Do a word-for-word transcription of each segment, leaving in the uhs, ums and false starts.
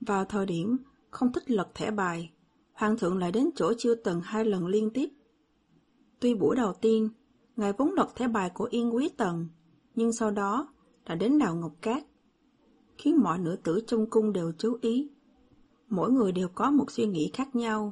Vào thời điểm không thích lật thẻ bài, Hoàng thượng lại đến chỗ Chiêu Tần hai lần liên tiếp. Tuy buổi đầu tiên, ngài vốn lật thẻ bài của Yên Quý Tần, nhưng sau đó đã đến Đào Ngọc Cát, khiến mọi nữ tử trong cung đều chú ý. Mỗi người đều có một suy nghĩ khác nhau.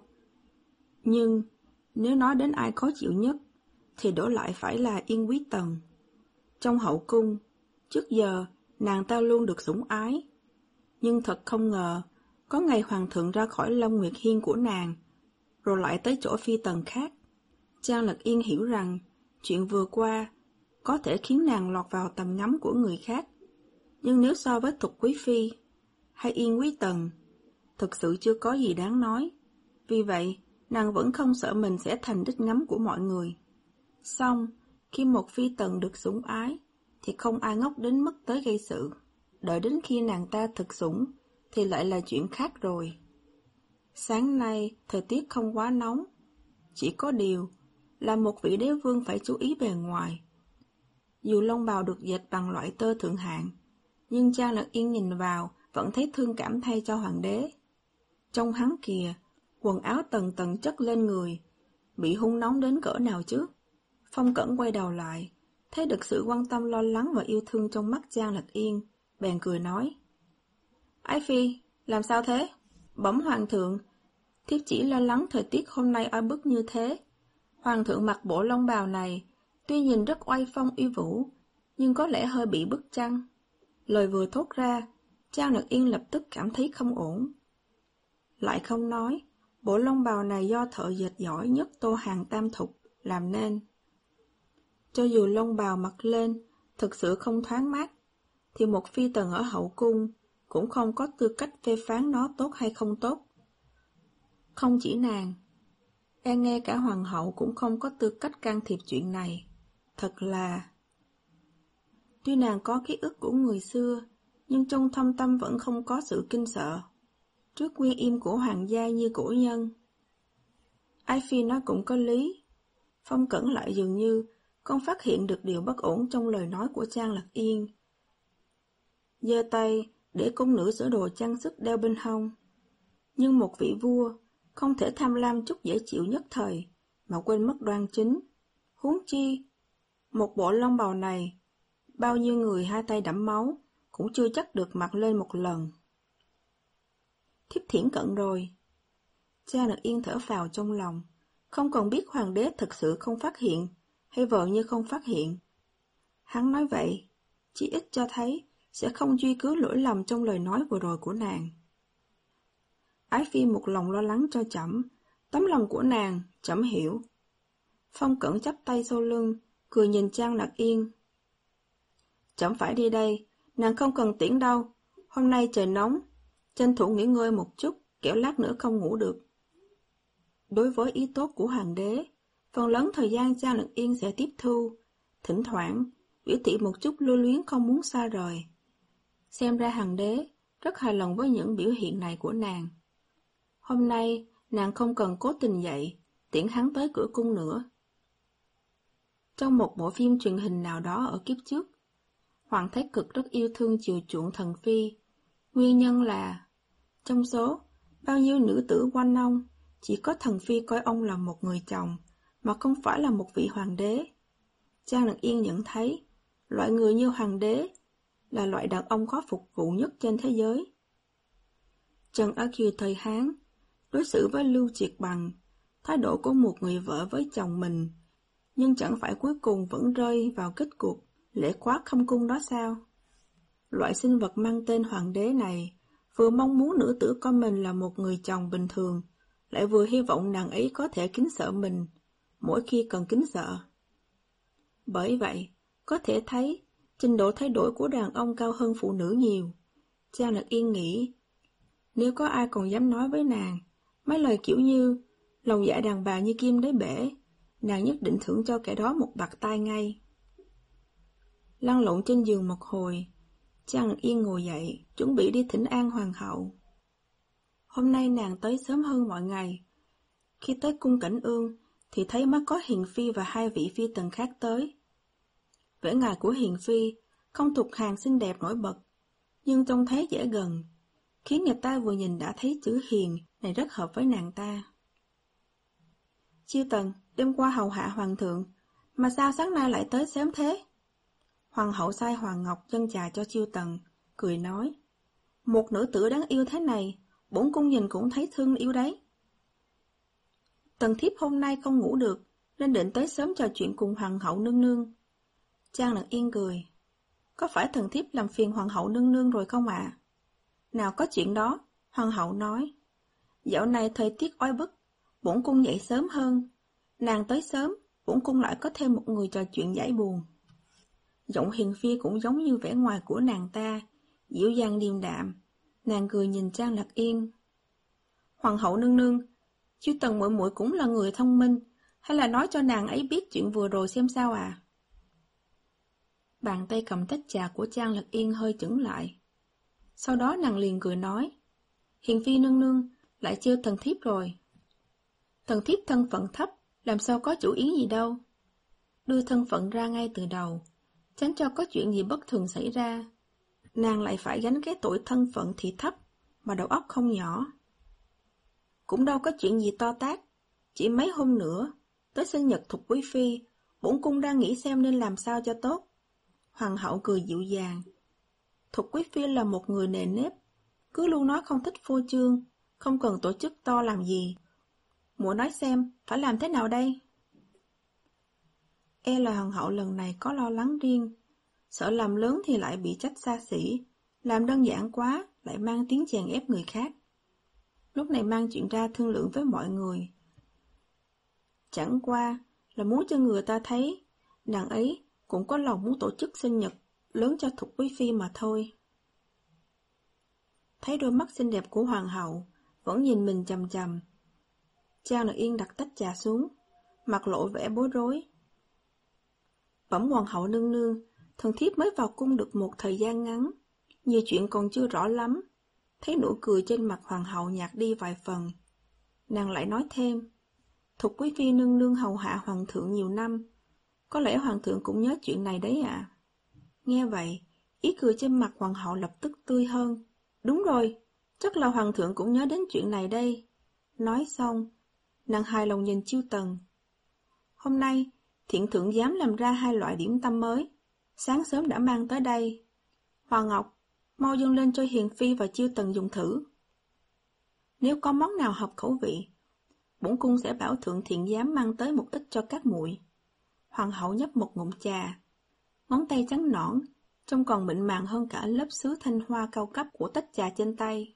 Nhưng nếu nói đến ai khó chịu nhất, thì đổ lại phải là Yên Quý Tần. Trong hậu cung, trước giờ nàng ta luôn được sủng ái. Nhưng thật không ngờ, có ngày hoàng thượng ra khỏi Long Nguyệt Hiên của nàng, rồi lại tới chỗ phi tần khác. Trang Lật Yên hiểu rằng, chuyện vừa qua có thể khiến nàng lọt vào tầm ngắm của người khác. Nhưng nếu so với Thục Quý Phi hay Yên Quý Tần, thực sự chưa có gì đáng nói. Vì vậy, nàng vẫn không sợ mình sẽ thành đích ngắm của mọi người. Xong, khi một phi tần được sủng ái, thì không ai ngốc đến mức tới gây sự. Đợi đến khi nàng ta thực sủng, thì lại là chuyện khác rồi. Sáng nay, thời tiết không quá nóng. Chỉ có điều, là một vị đế vương phải chú ý bề ngoài. Dù lông bào được dệt bằng loại tơ thượng hạng, nhưng Trang Lật Yên nhìn vào vẫn thấy thương cảm thay cho hoàng đế. Trong hắn kìa, quần áo tầng tầng chất lên người, bị hun nóng đến cỡ nào chứ? Phong Cẩn quay đầu lại, thấy được sự quan tâm lo lắng và yêu thương trong mắt Trang Lật Yên, bèn cười nói: Ái Phi, làm sao thế? Bẩm hoàng thượng, thiếp chỉ lo lắng thời tiết hôm nay oi bức như thế. Hoàng thượng mặc bộ lông bào này, tuy nhìn rất oai phong uy vũ, nhưng có lẽ hơi bị bức chăng? Lời vừa thốt ra, Trang Lật Yên lập tức cảm thấy không ổn. Lại không nói, bộ lông bào này do thợ dệt giỏi nhất Tô Hàng Tam Thục làm nên. Cho dù lông bào mặc lên thực sự không thoáng mát, thì một phi tần ở hậu cung cũng không có tư cách phê phán nó tốt hay không tốt. Không chỉ nàng, e nghe cả hoàng hậu cũng không có tư cách can thiệp chuyện này. Thật là... Tuy nàng có ký ức của người xưa, nhưng trong thâm tâm vẫn không có sự kinh sợ trước uy nghiêm của hoàng gia như cổ nhân. Ái Phi nói cũng có lý. Phong Cẩn lại dường như không phát hiện được điều bất ổn trong lời nói của Trang Lật Yên. Giơ tay để cung nữ sửa đồ trang sức đeo bên hông. Nhưng một vị vua không thể tham lam chút dễ chịu nhất thời mà quên mất đoan chính. Huống chi, một bộ lông bào này, bao nhiêu người hai tay đẫm máu cũng chưa chắc được mặc lên một lần. Thiếp thiển cận rồi. Trang Lật Yên thở phào trong lòng, không còn biết hoàng đế thực sự không phát hiện hay vợ như không phát hiện. Hắn nói vậy, chỉ ít cho thấy sẽ không truy cứu lỗi lầm trong lời nói vừa rồi của nàng. Ái Phi một lòng lo lắng cho trẫm, tấm lòng của nàng trẫm hiểu. Phong Cẩn chắp tay sau lưng, cười nhìn Trang Lật Yên. Trẫm phải đi đây, nàng không cần tiễn đâu. Hôm nay trời nóng, tranh thủ nghỉ ngơi một chút, kẻo lát nữa không ngủ được. Đối với ý tốt của hoàng đế, phần lớn thời gian Trang Lật Yên sẽ tiếp thu, thỉnh thoảng biểu thị một chút lưu luyến không muốn xa rời. Xem ra hoàng đế rất hài lòng với những biểu hiện này của nàng. Hôm nay nàng không cần cố tình dậy, tiễn hắn tới cửa cung nữa. Trong một bộ phim truyền hình nào đó ở kiếp trước, Hoàng Thái Cực rất yêu thương chiều chuộng thần phi. Nguyên nhân là, trong số bao nhiêu nữ tử quanh ông, chỉ có thần phi coi ông là một người chồng, mà không phải là một vị hoàng đế. Trang Lật Yên nhận thấy, loại người như hoàng đế là loại đàn ông có phục vụ nhất trên thế giới. Trần ở kiều thời Hán, đối xử với Lưu Triệt bằng thái độ của một người vợ với chồng mình, nhưng chẳng phải cuối cùng vẫn rơi vào kết cục lễ khóa khâm cung đó sao? Loại sinh vật mang tên hoàng đế này vừa mong muốn nữ tử coi mình là một người chồng bình thường, lại vừa hy vọng nàng ấy có thể kính sợ mình mỗi khi cần kính sợ. Bởi vậy, có thể thấy trình độ thay đổi của đàn ông cao hơn phụ nữ nhiều. Trang Lật Yên nghĩ, nếu có ai còn dám nói với nàng mấy lời kiểu như lòng dạ đàn bà như kim đáy bể, nàng nhất định thưởng cho kẻ đó một bạt tai ngay. Lăn lộn trên giường một hồi, Trang Lật Yên ngồi dậy, chuẩn bị đi thỉnh an hoàng hậu. Hôm nay nàng tới sớm hơn mọi ngày. Khi tới cung Cảnh Ương, thì thấy mắt có Hiền Phi và hai vị phi tần khác tới. Vẻ ngoài của Hiền Phi không thuộc hàng xinh đẹp nổi bật, nhưng trông thấy dễ gần. khiến người ta vừa nhìn đã thấy chữ hiền này rất hợp với nàng ta. Chiêu Tần, đêm qua hầu hạ hoàng thượng, mà sao sáng nay lại tới sớm thế? Hoàng hậu sai Hoàng Ngọc dâng trà cho Chiêu Tần, cười nói, một nữ tử đáng yêu thế này, bổn cung nhìn cũng thấy thương yêu đấy. Tần thiếp hôm nay không ngủ được, nên định tới sớm trò chuyện cùng hoàng hậu nương nương. Trang Lật Yên cười, có phải thần thiếp làm phiền hoàng hậu nương nương rồi không ạ? À? Nào có chuyện đó, hoàng hậu nói. Dạo này thời tiết oi bức, bổn cung dậy sớm hơn. Nàng tới sớm, bổn cung lại có thêm một người trò chuyện giải buồn. Giọng hiền phi cũng giống như vẻ ngoài của nàng ta, dịu dàng điềm đạm. Nàng cười nhìn Trang Lật Yên. Hoàng hậu nương nương, Chiêu Tần muội muội cũng là người thông minh, hay là nói cho nàng ấy biết chuyện vừa rồi xem sao à? Bàn tay cầm tách trà của Trang Lật Yên hơi chững lại. Sau đó nàng liền cười nói, hiền phi nương nương lại trêu thần thiếp rồi. Thần thiếp thân phận thấp, làm sao có chủ ý gì đâu. Đưa thân phận ra ngay từ đầu, tránh cho có chuyện gì bất thường xảy ra. Nàng lại phải gánh cái tội thân phận thì thấp, mà đầu óc không nhỏ. Cũng đâu có chuyện gì to tát, chỉ mấy hôm nữa, tới sinh nhật Thục quý phi, bổn cung đang nghĩ xem nên làm sao cho tốt. Hoàng hậu cười dịu dàng. Thục quý phi là một người nề nếp, cứ luôn nói không thích phô trương, không cần tổ chức to làm gì. Muội nói xem, phải làm thế nào đây? E là hoàng hậu lần này có lo lắng riêng, sợ làm lớn thì lại bị trách xa xỉ, làm đơn giản quá lại mang tiếng chèn ép người khác. Lúc này mang chuyện ra thương lượng với mọi người. Chẳng qua là muốn cho người ta thấy, nàng ấy cũng có lòng muốn tổ chức sinh nhật lớn cho Thục quý phi mà thôi. Thấy đôi mắt xinh đẹp của hoàng hậu vẫn nhìn mình chằm chằm, Trang Lật Yên đặt tách trà xuống, mặt lộ vẻ bối rối. Bẩm hoàng hậu nương nương, thần thiếp mới vào cung được một thời gian ngắn, nhiều chuyện còn chưa rõ lắm. Thấy nụ cười trên mặt hoàng hậu nhạt đi vài phần, nàng lại nói thêm, Thục quý phi nương nương hầu hạ hoàng thượng nhiều năm, có lẽ hoàng thượng cũng nhớ chuyện này đấy ạ. À? Nghe vậy, ý cười trên mặt hoàng hậu lập tức tươi hơn. Đúng rồi, chắc là hoàng thượng cũng nhớ đến chuyện này đây. Nói xong, nàng hài lòng nhìn Chiêu Tần. Hôm nay, thiện thượng dám làm ra hai loại điểm tâm mới, sáng sớm đã mang tới đây. Hoàng Ngọc, mau dâng lên cho hiền phi và Chiêu Tần dùng thử. Nếu có món nào hợp khẩu vị, bổn cung sẽ bảo thượng thiện giám mang tới một ít cho các muội. Hoàng hậu nhấp một ngụm trà, ngón tay trắng nõn, trông còn mịn màng hơn cả lớp sứ thanh hoa cao cấp của tách trà trên tay.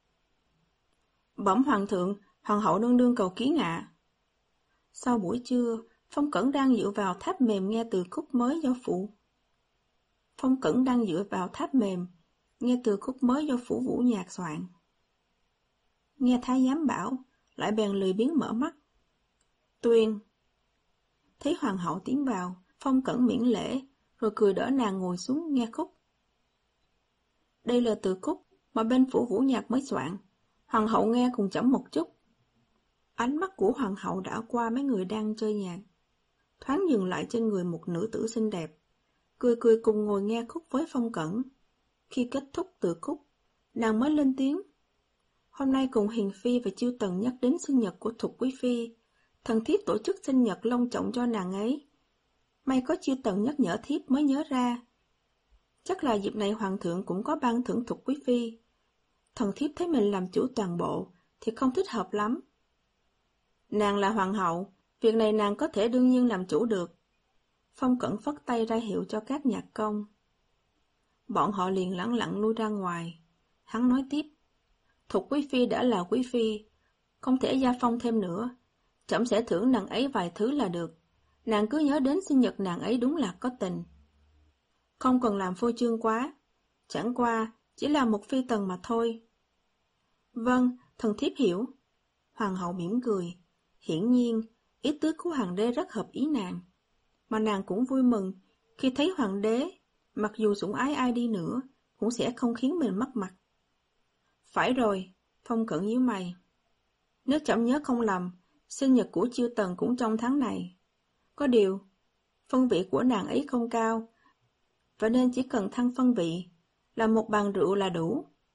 Bẩm hoàng thượng, hoàng hậu nương nương cầu kiến ạ. Sau buổi trưa, Phong Cẩn đang dựa vào tháp mềm nghe từ khúc mới do phụ. Phong Cẩn đang dựa vào tháp mềm, nghe từ khúc mới do phủ Vũ Nhạc soạn. Nghe thái giám bảo, lại bèn lười biếng mở mắt. Tuyên. Thấy hoàng hậu tiến vào, Phong Cẩn miễn lễ, rồi cười đỡ nàng ngồi xuống nghe khúc. Đây là từ khúc mà bên phủ Vũ Nhạc mới soạn, hoàng hậu nghe cùng chậm một chút. Ánh mắt của hoàng hậu đảo qua mấy người đang chơi nhạc, thoáng dừng lại trên người một nữ tử xinh đẹp, cười cười cùng ngồi nghe khúc với Phong Cẩn. Khi kết thúc từ khúc, nàng mới lên tiếng. Hôm nay cùng hiền phi và Chiêu Tần nhắc đến sinh nhật của Thục quý phi, thần thiếp tổ chức sinh nhật long trọng cho nàng ấy. May có Chiêu Tần nhắc nhở thiếp mới nhớ ra. Chắc là dịp này hoàng thượng cũng có ban thưởng Thục quý phi. Thần thiếp thấy mình làm chủ toàn bộ thì không thích hợp lắm. Nàng là hoàng hậu, việc này nàng có thể đương nhiên làm chủ được. Phong Cẩn phất tay ra hiệu cho các nhạc công. Bọn họ liền lẳng lặng lui ra ngoài. Hắn nói tiếp, Thục quý phi đã là quý phi, không thể gia phong thêm nữa. Trẫm sẽ thưởng nàng ấy vài thứ là được. Nàng cứ nhớ đến sinh nhật nàng ấy đúng là có tình. Không cần làm phô trương quá, chẳng qua chỉ là một phi tần mà thôi. Vâng, thần thiếp hiểu. Hoàng hậu mỉm cười. Hiển nhiên, ý tứ của hoàng đế rất hợp ý nàng. Mà nàng cũng vui mừng khi thấy hoàng đế, mặc dù sủng ái ai đi nữa, cũng sẽ không khiến mình mất mặt. Phải rồi, Phong Cẩn nhíu mày. Nếu trẫm nhớ không lầm, sinh nhật của Chiêu Tần cũng trong tháng này. Có điều, phân vị của nàng ấy không cao, và nên chỉ cần thăng phân vị, là một bàn rượu là đủ.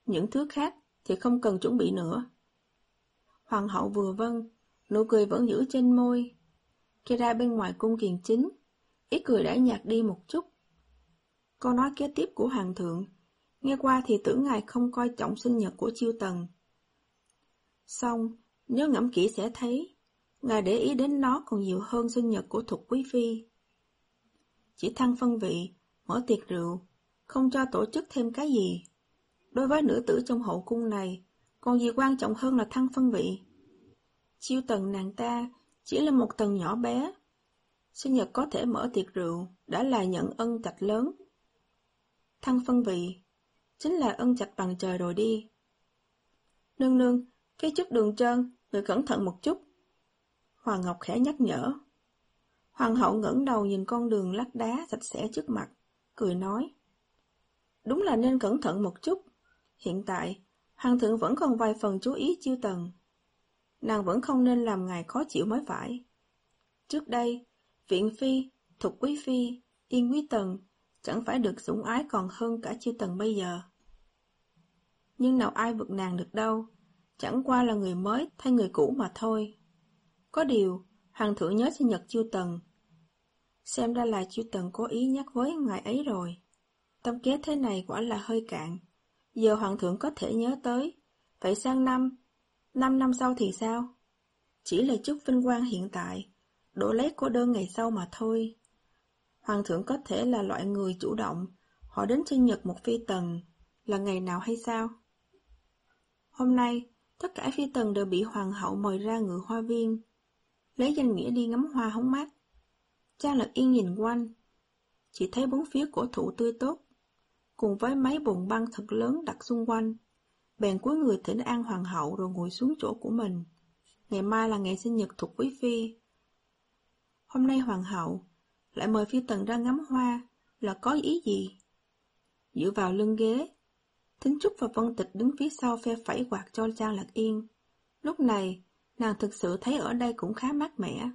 Những thứ khác thì không cần chuẩn bị nữa. Hoàng hậu vừa vâng, nụ cười vẫn giữ trên môi. Khi ra bên ngoài cung kiền chính, ý cười đã nhạt đi một chút. Câu nói kế tiếp của hoàng thượng, nghe qua thì tưởng ngài không coi trọng sinh nhật của Chiêu Tần. Xong, nếu ngẫm kỹ sẽ thấy, ngài để ý đến nó còn nhiều hơn sinh nhật của Thục Quý Phi. Chỉ thăng phân vị, mở tiệc rượu, không cho tổ chức thêm cái gì. Đối với nữ tử trong hậu cung này, còn gì quan trọng hơn là thăng phân vị. Chiêu Tần nàng ta chỉ là một tầng nhỏ bé. Sinh nhật có thể mở tiệc rượu đã là nhận ân trạch lớn. Thăng phân vị chính là ân trạch bằng trời rồi đi. Nương nương, cái chức đường trơn, người cẩn thận một chút. Hoàng Ngọc khẽ nhắc nhở. Hoàng hậu ngẩng đầu nhìn con đường lát đá sạch sẽ trước mặt, cười nói. Đúng là nên cẩn thận một chút. Hiện tại, hoàng thượng vẫn còn vài phần chú ý Chiêu Tần. Nàng vẫn không nên làm ngài khó chịu mới phải. Trước đây, Viện Phi, Thục Quý Phi, Yên Quý Tần chẳng phải được sủng ái còn hơn cả Chiêu Tần bây giờ. Nhưng nào ai vượt nàng được đâu, chẳng qua là người mới thay người cũ mà thôi. Có điều, hoàng thượng nhớ sinh nhật Chiêu Tần. Xem ra là Chiêu Tần cố ý nhắc với ngài ấy rồi. Tâm kế thế này quả là hơi cạn. Giờ hoàng thượng có thể nhớ tới. Vậy sang năm, năm năm sau thì sao? Chỉ là chút vinh quang hiện tại, đổ lấy cô đơn ngày sau mà thôi. Hoàng thượng có thể là loại người chủ động, họ đến sinh nhật một phi tần, là ngày nào hay sao? Hôm nay, tất cả phi tần đều bị hoàng hậu mời ra ngự hoa viên, lấy danh nghĩa đi ngắm hoa hóng mát. Trang Lật Yên nhìn quanh, chỉ thấy bốn phía cổ thụ tươi tốt, cùng với mấy bồn băng thật lớn đặt xung quanh. Bèn cúi người thỉnh an hoàng hậu rồi ngồi xuống chỗ của mình. Ngày mai là ngày sinh nhật Thục Quý Phi. Hôm nay hoàng hậu lại mời phi tần ra ngắm hoa, là có ý gì? Dựa vào lưng ghế, Thính Trúc và Vân Tịch đứng phía sau phe phẩy quạt cho Trang Lật Yên. Lúc này, nàng thực sự thấy ở đây cũng khá mát mẻ.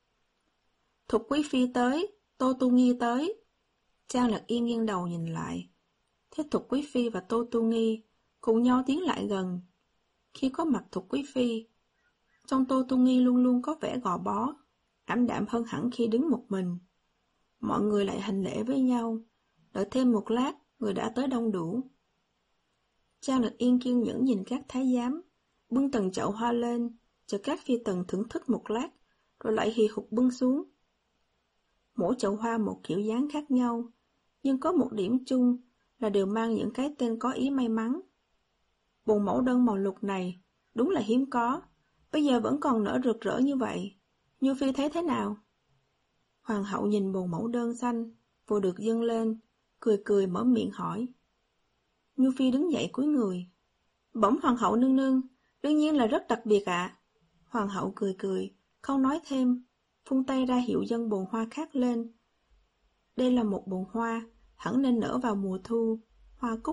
Thục Quý Phi tới, Tô Tu Nghi tới. Trang Lật Yên nghiêng đầu nhìn lại, thấy Thục Quý Phi và Tô Tu Nghi cùng nhau tiến lại gần. Khi có mặt Thục Quý Phi, trong Tô Tu Nghi luôn luôn có vẻ gò bó, ảm đạm hơn hẳn khi đứng một mình. Mọi người lại hành lễ với nhau, đợi thêm một lát, người đã tới đông đủ. Trang Lật Yên kiên nhẫn nhìn các thái giám, bưng từng chậu hoa lên, cho các phi tần thưởng thức một lát, rồi lại hì hục bưng xuống. Mỗi chậu hoa một kiểu dáng khác nhau, nhưng có một điểm chung là đều mang những cái tên có ý may mắn. Bồn mẫu đơn màu lục này đúng là hiếm có, bây giờ vẫn còn nở rực rỡ như vậy. Như Phi thấy thế nào? Hoàng hậu nhìn bồn mẫu đơn xanh vừa được dâng lên, cười cười mở miệng hỏi. Như Phi đứng dậy cúi người. Bẩm hoàng hậu nương nương, đương nhiên là rất đặc biệt ạ. À. Hoàng hậu cười cười, không nói thêm, phung tay ra hiệu dâng bồn hoa khác lên. Đây là một bồn hoa, hẳn nên nở vào mùa thu, hoa cúc.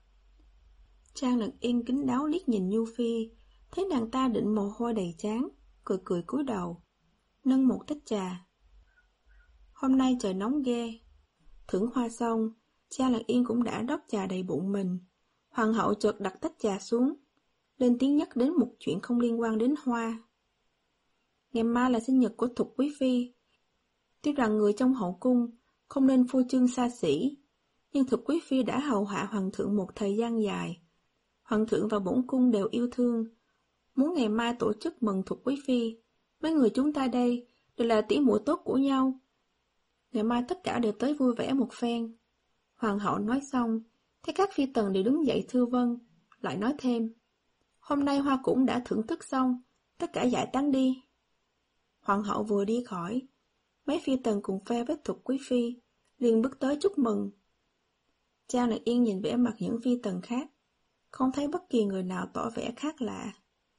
Trang Lật Yên kín đáo liếc nhìn Nhu Phi, thấy nàng ta định mồ hôi đầy trán, cười cười cúi đầu, nâng một tách trà. Hôm nay trời nóng ghê. Thưởng hoa xong, Trang Lật Yên cũng đã rót trà đầy bụng mình. Hoàng hậu chợt đặt tách trà xuống, lên tiếng nhắc đến một chuyện không liên quan đến hoa. Ngày mai là sinh nhật của Thục Quý Phi. Tuy rằng người trong hậu cung không nên phô trương xa xỉ, nhưng Thục Quý Phi đã hầu hạ hoàng thượng một thời gian dài. Hoàng thượng và bổn cung đều yêu thương, muốn ngày mai tổ chức mừng Thục Quý Phi. Mấy người chúng ta đây đều là tỉ muội tốt của nhau. Ngày mai tất cả đều tới vui vẻ một phen. Hoàng hậu nói xong, thấy các phi tần đều đứng dậy thưa vâng, lại nói thêm. Hôm nay hoa cũng đã thưởng thức xong, tất cả giải tán đi. Hoàng hậu vừa đi khỏi, mấy phi tần cùng phe với Thục Quý Phi liền bước tới chúc mừng. Trang Lật Yên nhìn vẻ mặt những phi tần khác, không thấy bất kỳ người nào tỏ vẻ khác lạ.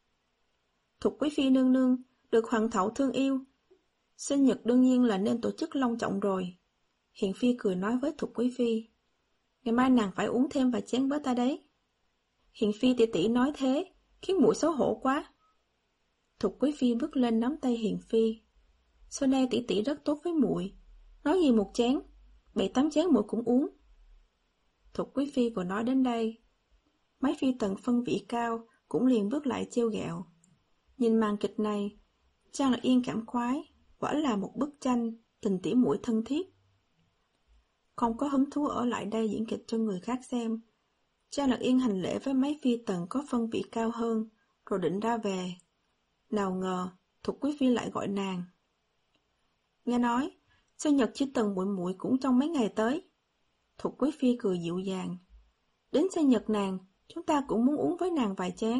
Thục Quý Phi nương nương được hoàng hậu thương yêu, sinh nhật đương nhiên là nên tổ chức long trọng rồi. Hiền Phi cười nói với Thục Quý Phi. Ngày mai nàng phải uống thêm vài chén với ta đấy. Hiền Phi tỷ tỷ nói thế, khiến muội xấu hổ quá. Thục Quý Phi bước lên nắm tay Hiền Phi. Xưa nay tỷ tỷ rất tốt với muội, nói gì một chén, bảy tám chén muội cũng uống. Thục Quý Phi vừa nói đến đây, mấy phi tần phân vị cao cũng liền bước lại trêu ghẹo. Nhìn màn kịch này, Trang Lạc Yên cảm khoái, quả là một bức tranh tình tỉ muội thân thiết. Không có hứng thú ở lại đây diễn kịch cho người khác xem, Trang Lạc Yên hành lễ với mấy phi tần có phân vị cao hơn, rồi định ra về. Nào ngờ, Thục Quý Phi lại gọi nàng. Nghe nói, sinh nhật chư Tần muội muội cũng trong mấy ngày tới. Thục Quý Phi cười dịu dàng. Đến sinh nhật nàng, chúng ta cũng muốn uống với nàng vài chén.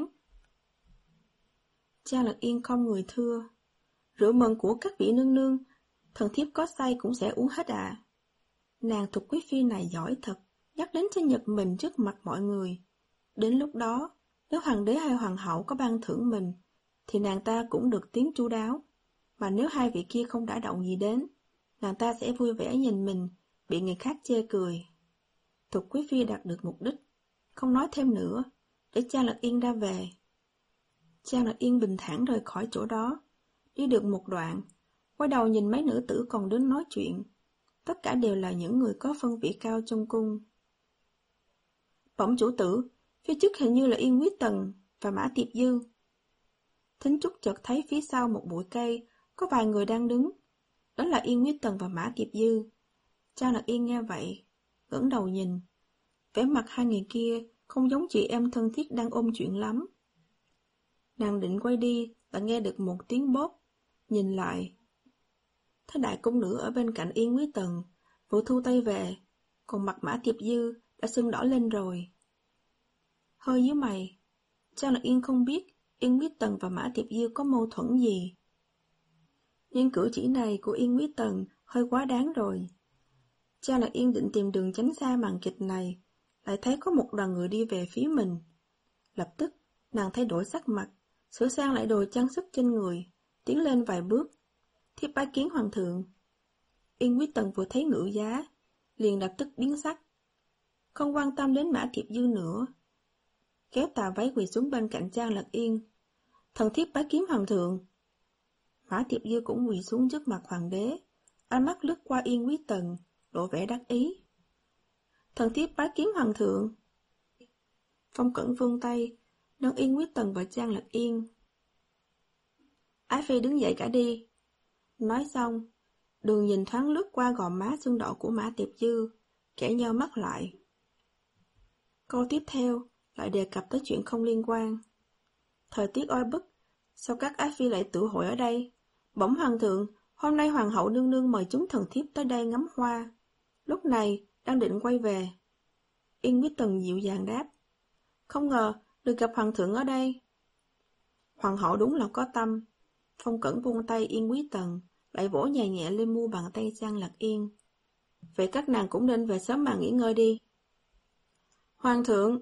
Trang Lạc Yên không người thưa. Rượu mừng của các vị nương nương, thần thiếp có say cũng sẽ uống hết ạ. À. Nàng Thục Quý Phi này giỏi thật, nhắc đến sinh nhật mình trước mặt mọi người. Đến lúc đó, nếu hoàng đế hay hoàng hậu có ban thưởng mình, thì nàng ta cũng được tiếng chu đáo. Mà nếu hai vị kia không đả động gì đến, nàng ta sẽ vui vẻ nhìn mình, bị người khác chê cười. Thục Quý Phi đạt được mục đích, không nói thêm nữa, để Trang Lạc Yên ra về. Trang Lạc Yên bình thản rời khỏi chỗ đó, đi được một đoạn, quay đầu nhìn mấy nữ tử còn đứng nói chuyện. Tất cả đều là những người có phân vị cao trong cung. Bẩm chủ tử, phía trước hình như là Yên Quý Tần và Mã Tiệp Dư. Thính Trúc chợt thấy phía sau một bụi cây, có vài người đang đứng. Đó là Yên Quý Tần và Mã Tiệp Dư. Trang Lạc Yên nghe vậy, ngẩng đầu nhìn. Vẻ mặt hai người kia không giống chị em thân thiết đang ôm chuyện lắm. Nàng định quay đi, đã nghe được một tiếng bóp. Nhìn lại, thấy đại cung nữ ở bên cạnh Yên Quý Tần vừa thu tay về, còn mặt Mã Tiệp Dư đã sưng đỏ lên rồi. Hơi nhíu mày, Trang Lạc Yên không biết Yên Quý Tần và Mã Tiệp Dư có mâu thuẫn gì. Nhưng cử chỉ này của Yên Quý Tần hơi quá đáng rồi. Trang Lạc Yên định tìm đường tránh xa màn kịch này, lại thấy có một đoàn người đi về phía mình. Lập tức, nàng thay đổi sắc mặt, sửa sang lại đồ trang sức trên người, tiến lên vài bước. Thiếp bái kiến hoàng thượng. Yên Quý Tần vừa thấy ngự giá, liền lập tức biến sắc. Không quan tâm đến Mã Tiệp Dư nữa, kéo tà váy quỳ xuống bên cạnh Trang Lạc Yên. Thần thiếp bái kiến hoàng thượng. Mã Tiệp Dư cũng quỳ xuống trước mặt hoàng đế, ánh mắt lướt qua Yên Quý Tần, lộ vẻ đắc ý. Thần thiếp bái kiến hoàng thượng. Phong Cẩn vươn tay, nâng Yên Quý Tần và Trang Lạc Yên. Ái phi đứng dậy cả đi. Nói xong, Đường nhìn thoáng lướt qua gò má sưng đỏ của Mã Tiệp Dư, khẽ nheo mắt lại. Câu tiếp theo lại đề cập tới chuyện không liên quan. Thời tiết oi bức, sao các ái phi lại tụ hội ở đây? Bẩm hoàng thượng, hôm nay hoàng hậu nương nương mời chúng thần thiếp tới đây ngắm hoa. Lúc này đang định quay về. Yên Quý Tần dịu dàng đáp. Không ngờ được gặp hoàng thượng ở đây. Hoàng hậu đúng là có tâm. Phong Cẩn buông tay Yên Quý Tần, lại vỗ nhẹ nhẹ lên mu bàn tay Trang Lạc Yên. Vậy các nàng cũng nên về sớm mà nghỉ ngơi đi. Hoàng thượng!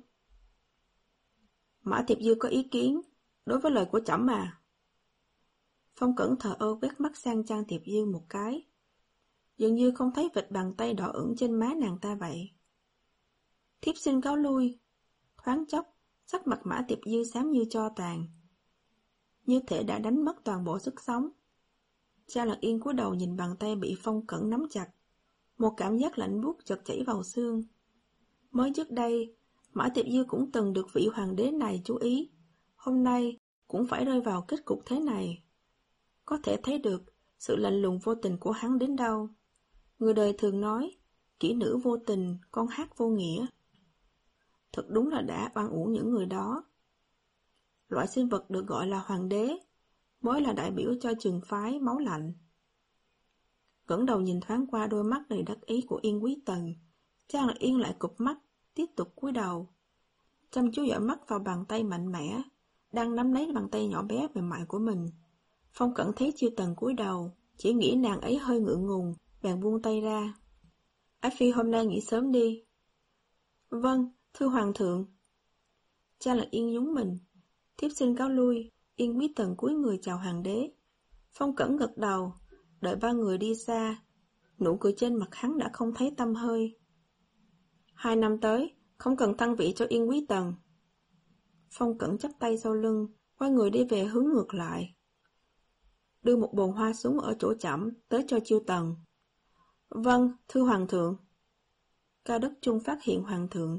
Mã Tiệp Dư có ý kiến đối với lời của trẫm mà. Phong Cẩn thờ ơ quét mắt sang Trang Tiệp Dư một cái, dường như không thấy vệt bàn tay đỏ ửng trên má nàng ta vậy. Thiếp xin cáo lui. Thoáng chốc, sắc mặt Mã Tiệp Dư xám như tro tàn, như thể đã đánh mất toàn bộ sức sống. Trang Lạc Yên cúi đầu nhìn bàn tay bị Phong Cẩn nắm chặt, một cảm giác lạnh buốt chợt chảy vào xương. Mới trước đây, Mã Tiệp Dư cũng từng được vị hoàng đế này chú ý, hôm nay cũng phải rơi vào kết cục thế này. Có thể thấy được sự lạnh lùng vô tình của hắn đến đâu. Người đời thường nói, kỹ nữ vô tình, con hát vô nghĩa. Thật đúng là đã oan uổng những người đó. Loại sinh vật được gọi là hoàng đế mới là đại biểu cho trường phái máu lạnh. Ngẩng đầu nhìn thoáng qua đôi mắt đầy đắc ý của Yên Quý Tần, Trang Lạc Yên lại cụp mắt, tiếp tục cúi đầu, chăm chú dõi mắt vào bàn tay mạnh mẽ đang nắm lấy bàn tay nhỏ bé mềm mại của mình. Phong Cẩn thấy Chiêu Tần cúi đầu, chỉ nghĩ nàng ấy hơi ngượng ngùng, bèn buông tay ra. Ái phi hôm nay nghỉ sớm đi. Vâng, thưa hoàng thượng. Trang Lạc Yên nhún mình. Thiếp xin cáo lui. Yên Quý Tần cúi người chào hoàng đế. Phong Cẩn gật đầu, đợi ba người đi xa, nụ cười trên mặt hắn đã không thấy tăm hơi. Hai năm tới, không cần thăng vị cho Yên Quý Tần. Phong Cẩn chắp tay sau lưng, quay người đi về hướng ngược lại. Đưa một bồn hoa xuống ở chỗ trẫm, tới cho Chiêu Tần. Vâng, thưa hoàng thượng. Cao Đức Trung phát hiện hoàng thượng,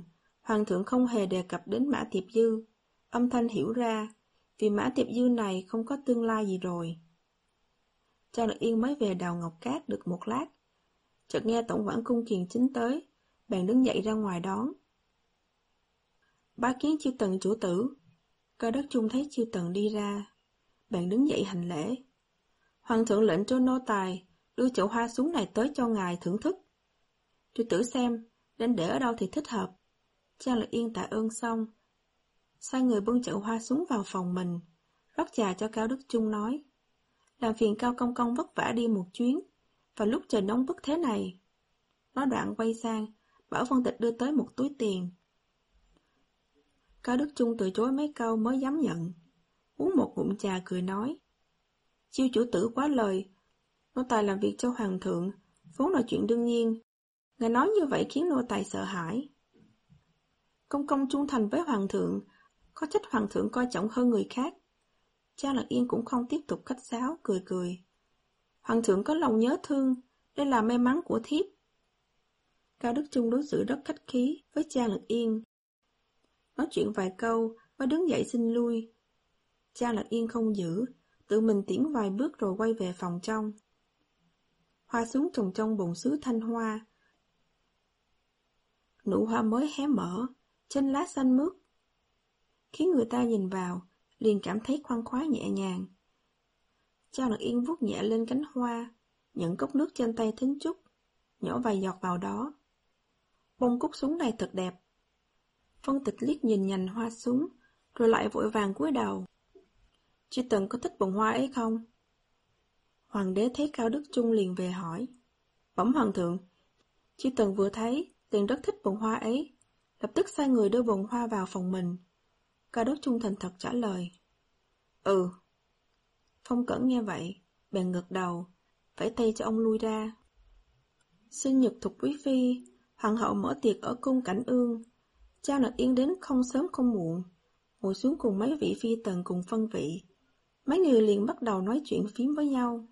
Hoàng thượng không hề đề cập đến Mã Tiệp Dư, âm thanh hiểu ra, vì Mã Tiệp Dư này không có tương lai gì rồi. Trang Lực Yên mới về Đào Ngọc Cát được một lát, chợt nghe tổng quản cung Kiền Chính tới, bèn đứng dậy ra ngoài đón. Bái kiến Chiêu Tần chủ tử. Cao Đức Chung thấy Chiêu Tần đi ra, bèn đứng dậy hành lễ. Hoàng thượng lệnh cho nô tài đưa chậu hoa súng này tới cho ngài thưởng thức. Chủ tử xem, nên để ở đâu thì thích hợp. Trang Lực Yên tạ ơn xong, sai người bưng chậu hoa súng vào phòng mình, rót trà cho Cao Đức Chung nói: làm phiền Cao công công vất vả đi một chuyến, vào lúc trời nóng bức thế này. Nói đoạn quay sang, bảo Vân Tịch đưa tới một túi tiền. Cao Đức Chung từ chối mấy câu mới dám nhận, uống một ngụm trà cười nói: Chiêu chủ tử quá lời, nô tài làm việc cho hoàng thượng, vốn là chuyện đương nhiên. Ngài nói như vậy khiến nô tài sợ hãi. Công công trung thành với hoàng thượng, có trách hoàng thượng coi trọng hơn người khác. Trang Lạc Yên cũng không tiếp tục khách sáo, cười cười. Hoàng thượng có lòng nhớ thương, đây là may mắn của thiếp. Cao Đức Chung đối xử rất khách khí với Trang Lạc Yên. Nói chuyện vài câu mới đứng dậy xin lui. Trang Lạc Yên không giữ, tự mình tiễn vài bước rồi quay về phòng trong. Hoa súng trồng trong bồn sứ thanh hoa. Nụ hoa mới hé mở, trên lá xanh mướt, khiến người ta nhìn vào liền cảm thấy khoan khoái nhẹ nhàng. Trang Lạc Yên vuốt nhẹ lên cánh hoa, nhận cốc nước trên tay thính chút, nhỏ vài giọt vào đó. Bông cúc súng này thật đẹp. Vân Tịch liếc nhìn nhành hoa súng, rồi lại vội vàng cúi đầu. Chi Tần có thích bông hoa ấy không? Hoàng đế thấy Cao Đức Chung liền về hỏi. Bẩm hoàng thượng, Chi Tần vừa thấy liền rất thích bông hoa ấy, lập tức sai người đưa bông hoa vào phòng mình. Cao Đức Chung thành thật trả lời. Ừ. Phong Cẩn nghe vậy, bèn ngực đầu, vẫy tay cho ông lui ra. Sinh nhật Thục Quý Phi, hoàng hậu mở tiệc ở cung Cảnh Ương. Trang Lạc Yên đến không sớm không muộn, ngồi xuống cùng mấy vị phi tần cùng phân vị. Mấy người liền bắt đầu nói chuyện phím với nhau.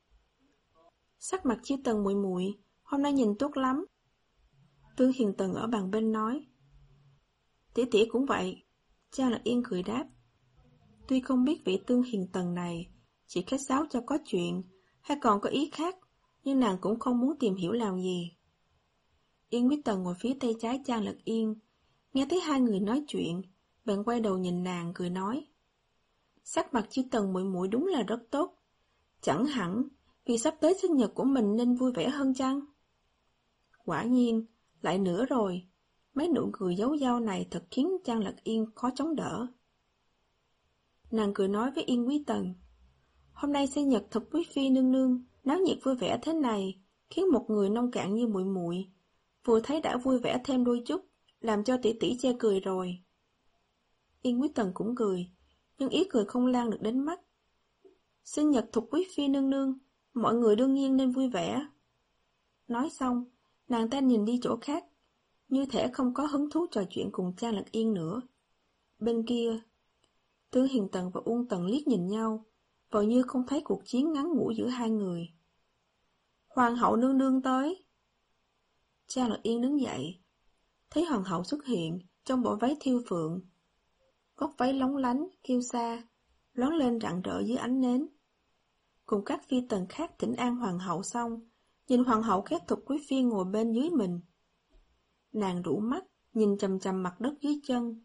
Sắc mặt Chi Tần muội muội hôm nay nhìn tốt lắm. Tương Hiền Tần ở bàn bên nói. Tỷ tỷ cũng vậy. Trang Lạc Yên cười đáp. Tuy không biết vị Tương Hiền Tần này chỉ khách sáo cho có chuyện hay còn có ý khác, nhưng nàng cũng không muốn tìm hiểu làm gì. Yên Quý Tần ngồi phía tay trái Trang Lạc Yên, nghe thấy hai người nói chuyện, bèn quay đầu nhìn nàng cười nói. Sắc mặt Chi Tần muội muội đúng là rất tốt. Chẳng hẳn vì sắp tới sinh nhật của mình nên vui vẻ hơn chăng? Quả nhiên, lại nữa rồi, mấy nụ cười giấu dao này thật khiến Trang Lạc Yên khó chống đỡ. Nàng cười nói với Yên Quý Tần. Hôm nay sinh nhật Thục Quý Phi nương nương, náo nhiệt vui vẻ thế này, khiến một người nông cạn như muội muội vừa thấy đã vui vẻ thêm đôi chút, làm cho tỷ tỷ chê cười rồi. Yên Quý Tần cũng cười, nhưng ý cười không lan được đến mắt. Sinh nhật Thục Quý Phi nương nương, mọi người đương nhiên nên vui vẻ. Nói xong, nàng ta nhìn đi chỗ khác, như thể không có hứng thú trò chuyện cùng Trang Lạc Yên nữa. Bên kia, Tương Hiền Tần và Uông Tần liếc nhìn nhau, vờ như không thấy cuộc chiến ngắn ngủi giữa hai người. Hoàng hậu nương nương tới. Trang Lạc Yên đứng dậy, thấy hoàng hậu xuất hiện trong bộ váy thiêu phượng. Góc váy lóng lánh, kiêu sa, lóe lên rạng rỡ dưới ánh nến. Cùng các phi tần khác thỉnh an hoàng hậu xong, nhìn hoàng hậu khét Thục Quý Phi ngồi bên dưới mình. Nàng rũ mắt, nhìn chằm chằm mặt đất dưới chân.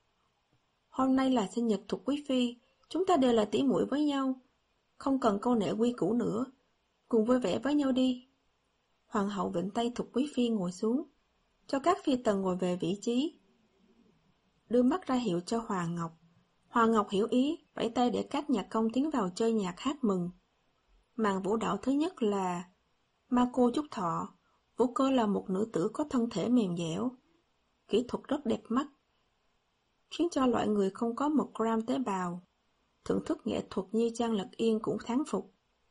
Hôm nay là sinh nhật Thục Quý Phi, chúng ta đều là tỷ muội với nhau, không cần câu nệ quy củ nữa, cùng vui vẻ với nhau đi. Hoàng hậu vịnh tay Thục Quý Phi ngồi xuống, cho các phi tần ngồi về vị trí. Đưa mắt ra hiệu cho Hoàng Ngọc. Hoàng Ngọc hiểu ý, vẫy tay để các nhạc công tiến vào chơi nhạc hát mừng. Màn vũ đạo thứ nhất là Ma Cô Trúc Thọ. Vũ cơ là một nữ tử có thân thể mềm dẻo, kỹ thuật rất đẹp mắt, khiến cho loại người không có một gram tế bào thưởng thức nghệ thuật như Trang Lạc Yên cũng thán phục.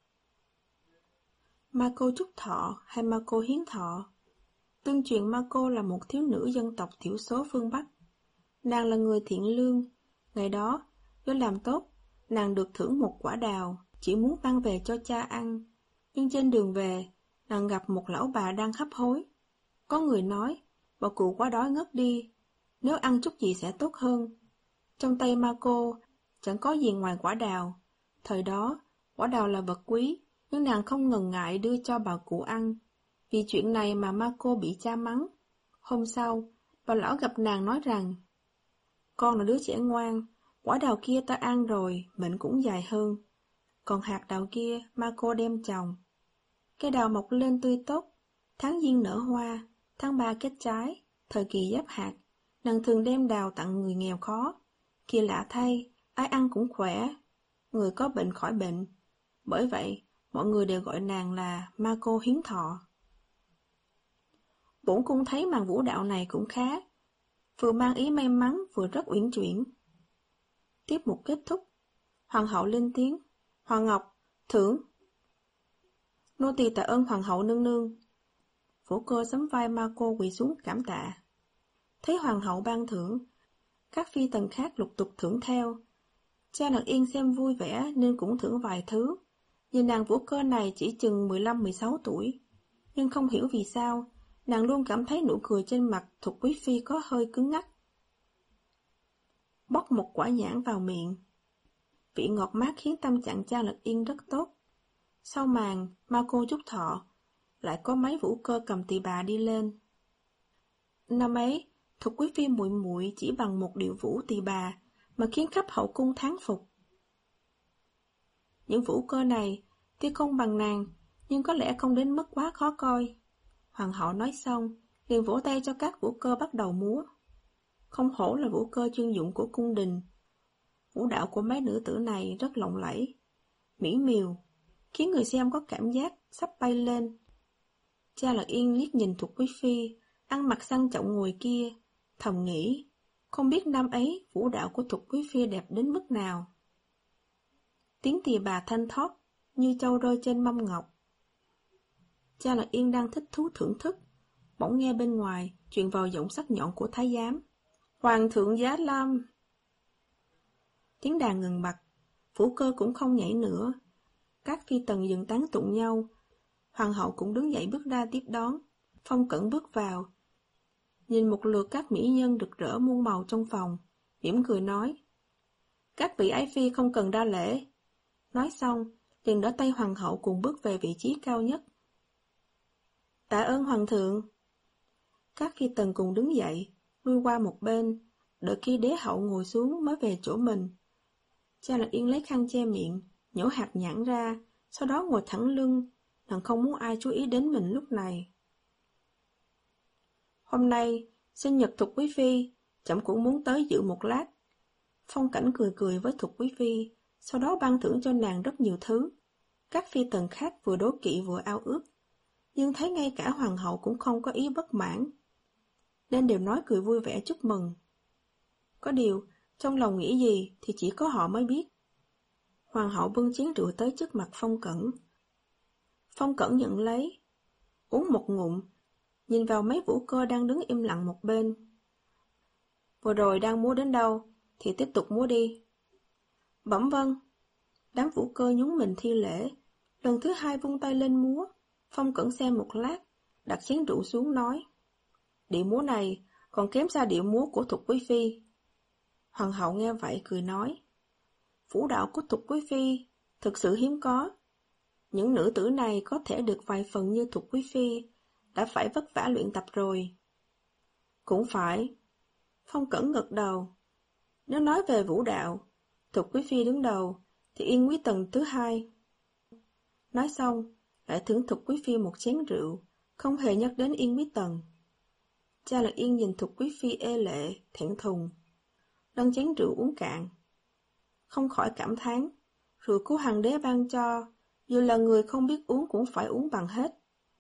Ma Cô Trúc Thọ hay Ma Cô Hiến Thọ. Tương truyền Ma Cô là một thiếu nữ dân tộc thiểu số phương Bắc. Nàng là người thiện lương. Ngày đó, do làm tốt, nàng được thưởng một quả đào, chỉ muốn mang về cho cha ăn. Nhưng trên đường về, nàng gặp một lão bà đang hấp hối. Có người nói, bà cụ quá đói ngất đi, nếu ăn chút gì sẽ tốt hơn. Trong tay Marco chẳng có gì ngoài quả đào. Thời đó, quả đào là vật quý, nhưng nàng không ngần ngại đưa cho bà cụ ăn. Vì chuyện này mà Marco bị cha mắng. Hôm sau, bà lão gặp nàng nói rằng, con là đứa trẻ ngoan, quả đào kia ta ăn rồi, mệnh cũng dài hơn. Còn hạt đào kia, Marco đem trồng. Cây đào mọc lên tươi tốt, tháng giêng nở hoa, tháng ba kết trái, thời kỳ giáp hạt, nàng thường đem đào tặng người nghèo khó. Kỳ lạ thay, ai ăn cũng khỏe, người có bệnh khỏi bệnh. Bởi vậy, mọi người đều gọi nàng là Marco hiến thọ. Bổn cung thấy màn vũ đạo này cũng khá, vừa mang ý may mắn vừa rất uyển chuyển. Tiếp mục kết thúc, hoàng hậu lên tiếng, Hoàng Ngọc, thưởng. Nô tỳ tạ ơn hoàng hậu nương nương. Phổ Cơ sắm vai Marco quỳ xuống cảm tạ. Thấy hoàng hậu ban thưởng, các phi tần khác lục tục thưởng theo. Cha Lạc Yên xem vui vẻ nên cũng thưởng vài thứ. Nhìn nàng Vũ Cơ này chỉ chừng mười lăm mười sáu tuổi, nhưng không hiểu vì sao, nàng luôn cảm thấy nụ cười trên mặt Thục Quý Phi có hơi cứng ngắc. Bóc một quả nhãn vào miệng. Vị ngọt mát khiến tâm trạng Cha Lạc Yên rất tốt. Sau màn, Marco chúc thọ, lại có mấy Vũ Cơ cầm tỳ bà đi lên. Năm ấy, Thục Quý Phi muội muội chỉ bằng một điệu vũ tỳ bà mà khiến khắp hậu cung thán phục. Những Vũ Cơ này tuy không bằng nàng, nhưng có lẽ không đến mức quá khó coi. Hoàng hậu nói xong, liền vỗ tay cho các Vũ Cơ bắt đầu múa. Không hổ là Vũ Cơ chuyên dụng của cung đình. Vũ đạo của mấy nữ tử này rất lộng lẫy, mỹ miều, khiến người xem có cảm giác sắp bay lên. Cha Lạc Yên liếc nhìn Thục Quý Phi, ăn mặc sang trọng ngồi kia, thầm nghĩ, không biết năm ấy vũ đạo của Thục Quý Phi đẹp đến mức nào. Tiếng tỳ bà thanh thoát, như châu rơi trên mâm ngọc. Cha Lạc Yên đang thích thú thưởng thức, bỗng nghe bên ngoài truyền vào giọng sắc nhọn của thái giám. Hoàng thượng giá lâm. Tiếng đàn ngừng bặt, Vũ Cơ cũng không nhảy nữa. Các phi tần dừng tán tụng nhau. Hoàng hậu cũng đứng dậy bước ra tiếp đón. Phong Cẩn bước vào, nhìn một lượt các mỹ nhân rực rỡ muôn màu trong phòng, mỉm cười nói, các vị ái phi không cần đa lễ. Nói xong, liền đỡ tay hoàng hậu cùng bước về vị trí cao nhất. Tạ ơn hoàng thượng. Các phi tần cùng đứng dậy, lui qua một bên, đợi khi đế hậu ngồi xuống mới về chỗ mình. Cha Lạc Yên lấy khăn che miệng, nhổ hạt nhãn ra, sau đó ngồi thẳng lưng, nàng không muốn ai chú ý đến mình lúc này. Hôm nay, sinh nhật Thục Quý Phi, trẫm cũng muốn tới dự một lát. Phong Cảnh cười cười với Thục Quý Phi, sau đó ban thưởng cho nàng rất nhiều thứ. Các phi tần khác vừa đố kỵ vừa ao ước, nhưng thấy ngay cả hoàng hậu cũng không có ý bất mãn, nên đều nói cười vui vẻ chúc mừng. Có điều, trong lòng nghĩ gì thì chỉ có họ mới biết. Hoàng hậu bưng chén rượu tới trước mặt Phong Cẩn. Phong Cẩn nhận lấy, uống một ngụm, nhìn vào mấy Vũ Cơ đang đứng im lặng một bên. Vừa rồi đang múa đến đâu, thì tiếp tục múa đi. Bẩm vâng. Đám Vũ Cơ nhún mình thi lễ, lần thứ hai vung tay lên múa. Phong Cẩn xem một lát, đặt chén rượu xuống nói, điệu múa này còn kém xa điệu múa của Thục Quý Phi. Hoàng hậu nghe vậy cười nói, vũ đạo của Thục Quý Phi thực sự hiếm có. Những nữ tử này có thể được vài phần như Thục Quý Phi, đã phải vất vả luyện tập rồi. Cũng phải. Phong Cẩn gật đầu. Nếu nói về vũ đạo, Thục Quý Phi đứng đầu, thì Yên Quý Tần thứ hai. Nói xong, lại thưởng Thục Quý Phi một chén rượu, không hề nhắc đến Yên Quý Tần. Cha Lạc Yên nhìn Thục Quý Phi ê lệ, thẹn thùng, nâng chén rượu uống cạn. Không khỏi cảm thán, rượu của hoàng đế ban cho, dù là người không biết uống cũng phải uống bằng hết.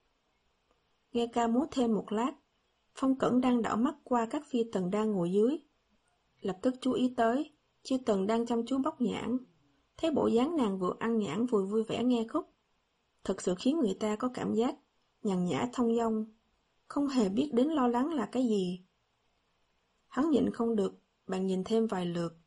Nghe ca múa thêm một lát, Phong Cẩn đang đảo mắt qua các phi tần đang ngồi dưới. Lập tức chú ý tới, chư tần đang chăm chú bóc nhãn. Thấy bộ dáng nàng vừa ăn nhãn vừa vui vẻ nghe khúc. Thật sự khiến người ta có cảm giác nhàn nhã thông dong, không hề biết đến lo lắng là cái gì. Hắn nhịn không được, bạn nhìn thêm vài lượt.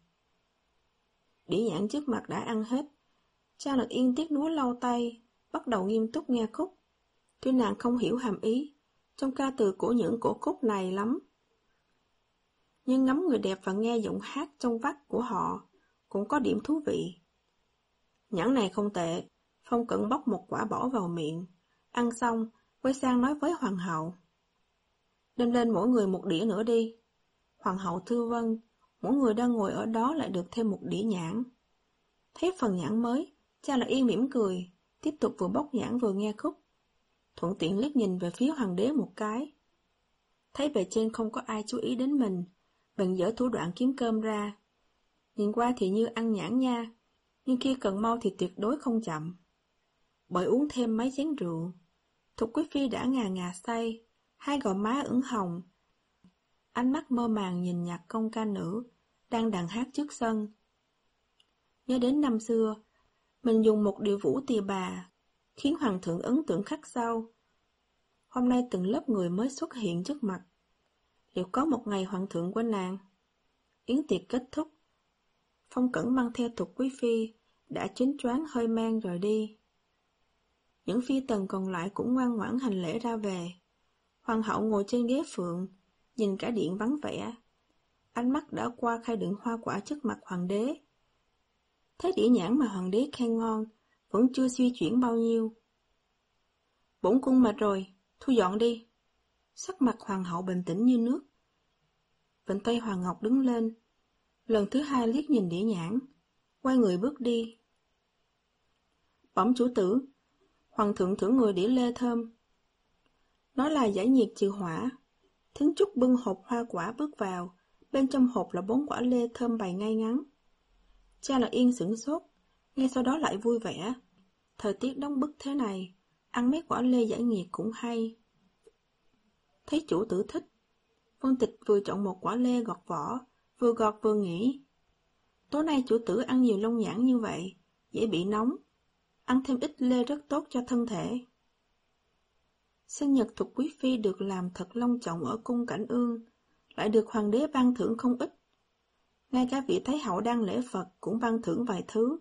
Đĩa nhãn trước mặt đã ăn hết. Cha Lạc Yên tiếc nuối lau tay, bắt đầu nghiêm túc nghe khúc. Tuy nàng không hiểu hàm ý trong ca từ của những cổ khúc này lắm, nhưng ngắm người đẹp và nghe giọng hát trong vắt của họ cũng có điểm thú vị. Nhãn này không tệ, Phong Cẩn bóc một quả bỏ vào miệng, ăn xong, quay sang nói với hoàng hậu. Đem lên mỗi người một đĩa nữa đi. Hoàng hậu thư vâng, mỗi người đang ngồi ở đó lại được thêm một đĩa nhãn. Thấy phần nhãn mới, cha Lạc Yên mỉm cười, tiếp tục vừa bóc nhãn vừa nghe khúc. Thuận tiện liếc nhìn về phía hoàng đế một cái. Thấy bề trên không có ai chú ý đến mình, bèn dở thủ đoạn kiếm cơm ra. Nhìn qua thì như ăn nhãn nha, nhưng khi cần mau thì tuyệt đối không chậm. Bởi uống thêm mấy chén rượu, Thục Quý Phi đã ngà ngà say, hai gò má ửng hồng. Ánh mắt mơ màng nhìn nhạc công ca nữ, đang đàn hát trước sân. Nhớ đến năm xưa, mình dùng một điệu vũ tỳ bà, khiến hoàng thượng ấn tượng khắc sâu. Hôm nay từng lớp người mới xuất hiện trước mặt. Liệu có một ngày hoàng thượng quên nàng? Yến tiệc kết thúc. Phong Cẩn mang theo Thục Quý Phi, đã chín choáng hơi mang rồi đi. Những phi tần còn lại cũng ngoan ngoãn hành lễ ra về. Hoàng hậu ngồi trên ghế phượng, nhìn cả điện vắng vẻ. Ánh mắt đã qua khay đựng hoa quả trước mặt hoàng đế. Thấy đĩa nhãn mà hoàng đế khen ngon, vẫn chưa suy chuyển bao nhiêu. Bổn cung mệt rồi, thu dọn đi. Sắc mặt hoàng hậu bình tĩnh như nước. Vịnh tay Hoàng Ngọc đứng lên, lần thứ hai liếc nhìn đĩa nhãn, quay người bước đi. Bẩm chủ tử, hoàng thượng thưởng người đĩa lê thơm. Nói là giải nhiệt trừ hỏa. Thính Trúc bưng hộp hoa quả bước vào, bên trong hộp là bốn quả lê thơm bày ngay ngắn. Cha Lạc Yên sửng sốt, ngay sau đó lại vui vẻ. Thời tiết nóng bức thế này, ăn mấy quả lê giải nhiệt cũng hay. Thấy chủ tử thích, Vân Tịch vừa chọn một quả lê gọt vỏ, vừa gọt vừa nghĩ. Tối nay chủ tử ăn nhiều lông nhãn như vậy, dễ bị nóng. Ăn thêm ít lê rất tốt cho thân thể. Sinh nhật Thục Quý Phi được làm thật long trọng ở cung Cảnh Ương, lại được hoàng đế ban thưởng không ít. Ngay cả vị Thái hậu đang lễ Phật cũng ban thưởng vài thứ.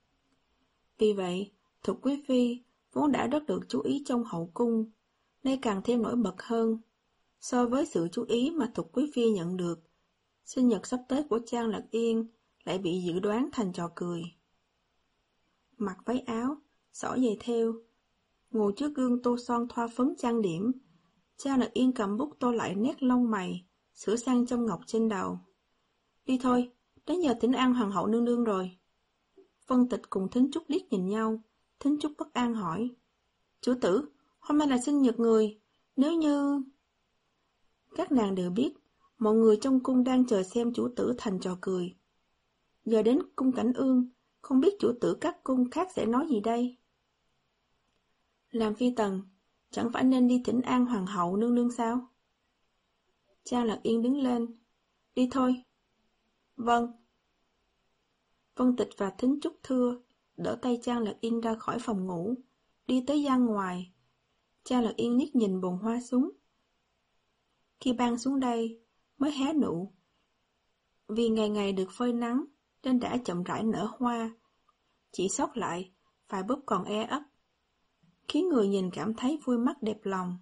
Vì vậy, Thục Quý Phi vốn đã rất được chú ý trong hậu cung, nay càng thêm nổi bật hơn. So với sự chú ý mà Thục Quý Phi nhận được, sinh nhật sắp tới của Trang Lạc Yên lại bị dự đoán thành trò cười. Mặc váy áo, xỏ giày thêu, ngồi trước gương tô son thoa phấn trang điểm, Trang Lạc Yên cầm bút tô lại nét lông mày, sửa sang châm ngọc trên đầu. Đi thôi, đến giờ Thính An hoàng hậu nương nương rồi. Vân Tịch cùng Thính Trúc liếc nhìn nhau, Thính Trúc bất an hỏi. Chủ tử, hôm nay là sinh nhật người, nếu như... Các nàng đều biết, mọi người trong cung đang chờ xem chủ tử thành trò cười. Giờ đến cung Cảnh Ương, không biết chủ tử các cung khác sẽ nói gì đây? Làm phi tần, chẳng phải nên đi thỉnh an hoàng hậu nương nương sao? Trang Lạc Yên đứng lên. Đi thôi. Vâng. Vân Tịch và Thính Trúc thưa, đỡ tay Trang Lạc Yên ra khỏi phòng ngủ, đi tới gian ngoài. Trang Lạc Yên liếc nhìn bồn hoa súng. Khi ban xuống đây, mới hé nụ. Vì ngày ngày được phơi nắng, nên đã chậm rãi nở hoa. Chỉ sót lại, vài búp còn e ấp, khiến người nhìn cảm thấy vui mắt đẹp lòng.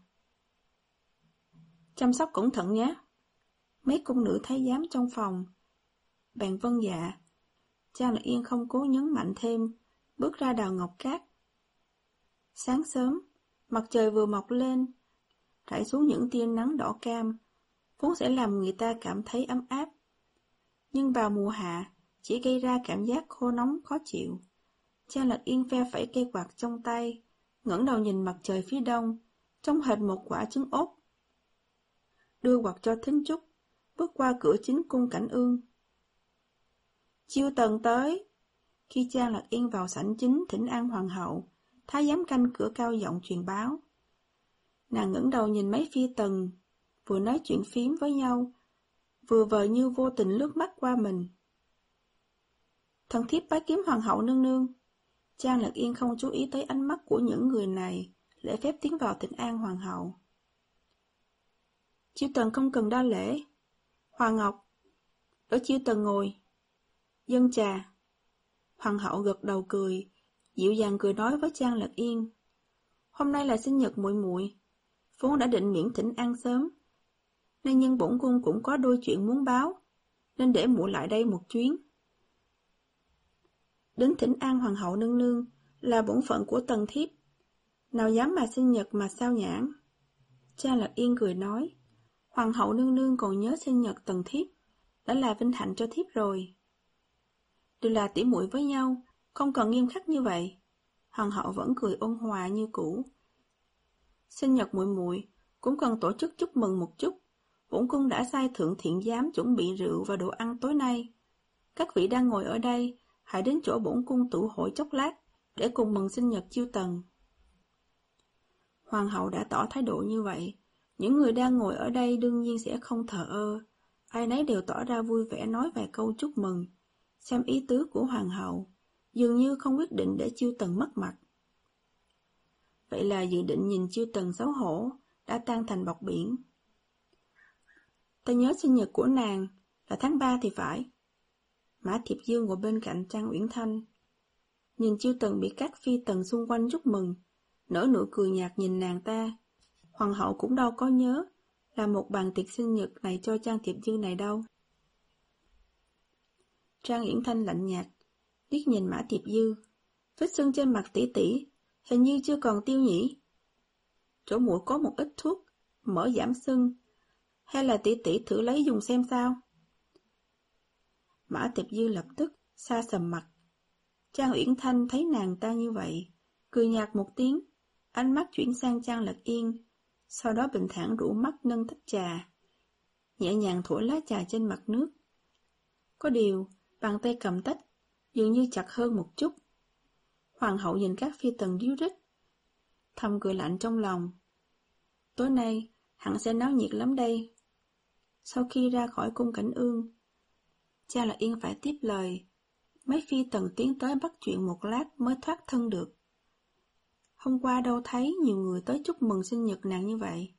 Chăm sóc cẩn thận nhé. Mấy cung nữ thái giám trong phòng bèn vâng dạ. Trang Lạc Yên không cố nhấn mạnh thêm, bước ra đào ngọc cát. Sáng sớm, mặt trời vừa mọc lên, rải xuống những tia nắng đỏ cam, vốn sẽ làm người ta cảm thấy ấm áp. Nhưng vào mùa hạ, chỉ gây ra cảm giác khô nóng khó chịu. Trang Lạc Yên phe phẩy cây quạt trong tay, ngẩng đầu nhìn mặt trời phía đông, trông hệt một quả trứng ốp. Đưa quạt cho Thính Trúc, bước qua cửa chính cung Cảnh Ương. Chiêu tần tới. Khi Trang Lạc Yên vào sảnh chính thỉnh an hoàng hậu, thái giám canh cửa cao giọng truyền báo. Nàng ngẩng đầu nhìn mấy phi tần, vừa nói chuyện phím với nhau, vừa vờ như vô tình lướt mắt qua mình. Thần thiếp bái kiếm hoàng hậu nương nương. Trang Lạc Yên không chú ý tới ánh mắt của những người này, lễ phép tiến vào thỉnh an hoàng hậu. Chiêu tần không cần đa lễ. Hoàng Ngọc, đỡ chiêu tần ngồi. Dân trà. Hoàng hậu gật đầu cười, dịu dàng cười nói với Trang Lạc Yên. Hôm nay là sinh nhật muội muội, vốn đã định miễn thỉnh an sớm, nên nhân bổn cung cũng có đôi chuyện muốn báo. nên để muội lại đây một chuyến. Đến thỉnh an hoàng hậu nương nương là bổn phận của tần thiếp, nào dám mà sinh nhật mà sao nhãng. Trang Lạc Yên cười nói, hoàng hậu nương nương còn nhớ sinh nhật tần thiếp, đã là vinh hạnh cho thiếp rồi. Đều là tỉ muội với nhau, không cần nghiêm khắc như vậy. Hoàng hậu vẫn cười ôn hòa như cũ. Sinh nhật muội muội cũng cần tổ chức chúc mừng một chút. Bổn cung đã sai thượng thiện giám chuẩn bị rượu và đồ ăn tối nay. Các vị đang ngồi ở đây, hãy đến chỗ bổn cung tụ hội chốc lát, để cùng mừng sinh nhật Chiêu Tần. Hoàng hậu đã tỏ thái độ như vậy, những người đang ngồi ở đây đương nhiên sẽ không thờ ơ, ai nấy đều tỏ ra vui vẻ nói vài câu chúc mừng. Xem ý tứ của hoàng hậu, dường như không quyết định để Chiêu Tần mất mặt. Vậy là dự định nhìn Chiêu Tần xấu hổ, đã tan thành bọt biển. Ta nhớ sinh nhật của nàng là tháng ba thì phải. Mã Thiệp Dương ngồi bên cạnh Trang Uyển Thanh. Nhìn Chiêu Tần bị các phi tần xung quanh chúc mừng, nở nụ cười nhạt nhìn nàng ta. Hoàng hậu cũng đâu có nhớ là một bàn tiệc sinh nhật này cho Trang Thiệp Dương này đâu. Trang Uyển Thanh lạnh nhạt, liếc nhìn Mã Thiệp Dư. Vết sưng trên mặt tỷ tỷ hình như chưa còn tiêu nhỉ? Chỗ muội có một ít thuốc mỡ giảm sưng, hay là tỷ tỷ thử lấy dùng xem sao? Mã Tiệp Dư lập tức xa sầm mặt. Trang Uyển Thanh thấy nàng ta như vậy, cười nhạt một tiếng, ánh mắt chuyển sang Trang Lạc Yên, sau đó bình thản rũ mắt nâng tách trà, nhẹ nhàng thổi lá trà trên mặt nước. Có điều, bàn tay cầm tách dường như chặt hơn một chút. Hoàng hậu nhìn các phi tần díu rít, thầm cười lạnh trong lòng. Tối nay hẳn sẽ náo nhiệt lắm đây. Sau khi ra khỏi cung Cảnh Ương, Trang Lạc Yên phải tiếp lời. Mấy phi tần tiến tới bắt chuyện một lát mới thoát thân được. Hôm qua đâu thấy nhiều người tới chúc mừng sinh nhật nàng như vậy.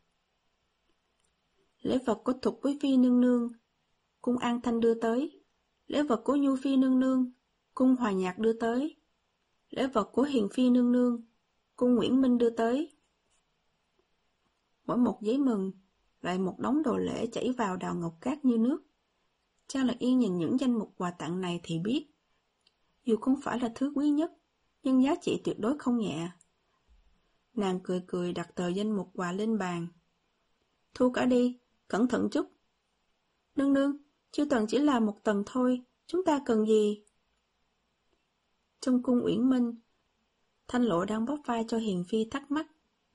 Lễ vật của Thục với phi nương nương, cung An Thanh đưa tới. Lễ vật của Nhu phi nương nương, cung Hòa Nhạc đưa tới. Lễ vật của Hiền phi nương nương, cung Nguyễn Minh đưa tới. Mỗi một giấy mừng, lại một đống đồ lễ chảy vào đào ngọc cát như nước. Trang Lạc Yên nhìn những danh mục quà tặng này thì biết, dù không phải là thứ quý nhất, nhưng giá trị tuyệt đối không nhẹ. Nàng cười cười đặt tờ danh mục quà lên bàn. Thu cả đi, cẩn thận chút. Nương nương, Chiêu Tần chỉ là một tầng thôi, chúng ta cần gì? Trong cung Uyển Minh, Thanh Lộ đang bóp vai cho Hiền Phi thắc mắc.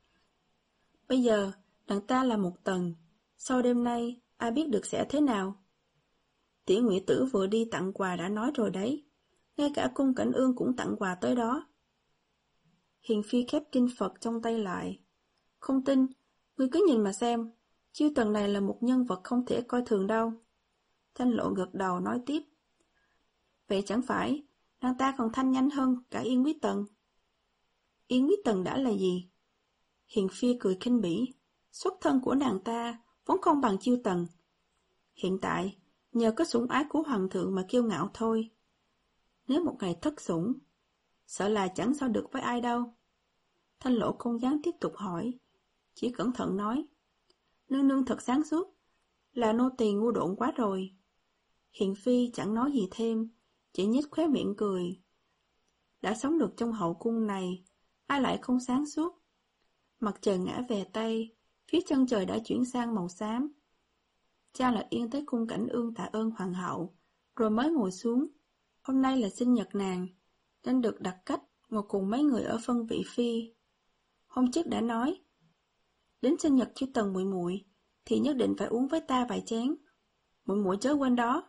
Bây giờ, đằng ta là một tầng, sau đêm nay, ai biết được sẽ thế nào? Tiểu Ngụy Tử vừa đi tặng quà đã nói rồi đấy, ngay cả cung Cảnh Ương cũng tặng quà tới đó. Hiền Phi khép kinh Phật trong tay lại. Không tin, ngươi cứ nhìn mà xem, Chiêu Tần này là một nhân vật không thể coi thường đâu. Thanh Lộ gật đầu nói tiếp. Vậy chẳng phải, nàng ta còn thanh nhanh hơn cả Yên Quý Tần. Yên Quý Tần đã là gì? Hiền Phi cười khinh bỉ, xuất thân của nàng ta vốn không bằng Chiêu Tần. Hiện tại, nhờ có sủng ái của hoàng thượng mà kiêu ngạo thôi. Nếu một ngày thất sủng, sợ là chẳng sao được với ai đâu. Thanh Lộ không dám tiếp tục hỏi, chỉ cẩn thận nói. Nương nương thật sáng suốt, là nô tỳ ngu độn quá rồi. Hiền Phi chẳng nói gì thêm, chỉ nhếch khóe miệng cười. Đã sống được trong hậu cung này, ai lại không sáng suốt. Mặt trời ngã về Tây, phía chân trời đã chuyển sang màu xám. Trang Lạc Yên tới cung Cảnh Ương tạ ơn hoàng hậu, rồi mới ngồi xuống. Hôm nay là sinh nhật nàng, nên được đặt cách ngồi cùng mấy người ở phân vị phi. Hôm trước đã nói, đến sinh nhật Chiêu Tần muội muội thì nhất định phải uống với ta vài chén. Muội muội chớ quên đó.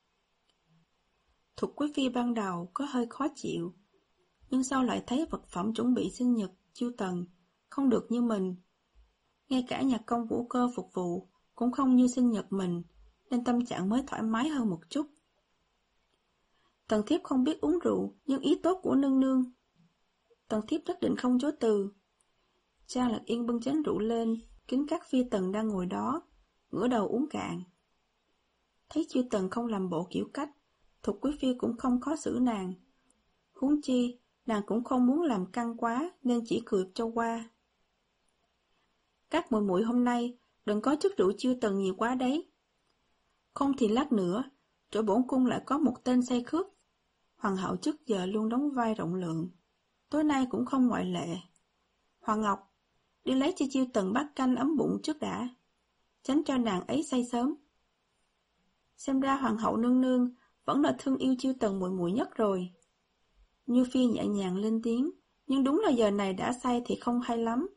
Thục quý phi ban đầu có hơi khó chịu, nhưng sau lại thấy vật phẩm chuẩn bị sinh nhật Chiêu Tần không được như mình. Ngay cả nhạc công Vũ Cơ phục vụ cũng không như sinh nhật mình, nên tâm trạng mới thoải mái hơn một chút. Tần thiếp không biết uống rượu, nhưng ý tốt của nương nương, Tần thiếp nhất định không chối từ. Trang Lạc Yên bưng chén rượu lên, kính các phi tần đang ngồi đó, ngửa đầu uống cạn. Thấy Chiêu Tần không làm bộ kiểu cách, Thục quý phi cũng không khó xử nàng. Huống chi, nàng cũng không muốn làm căng quá nên chỉ cười cho qua. Các muội muội hôm nay đừng có chút rượu Chiêu Tần nhiều quá đấy. Không thì lát nữa, chỗ bổn cung lại có một tên say khướt. Hoàng hậu trước giờ luôn đóng vai rộng lượng, tối nay cũng không ngoại lệ. Hoàng Ngọc, đi lấy cho Chiêu Tần bát canh ấm bụng trước đã, tránh cho nàng ấy say sớm. Xem ra Hoàng hậu nương nương vẫn là thương yêu Chiêu Tần muội muội nhất rồi. Như Phi nhẹ nhàng lên tiếng, nhưng đúng là giờ này đã say thì không hay lắm.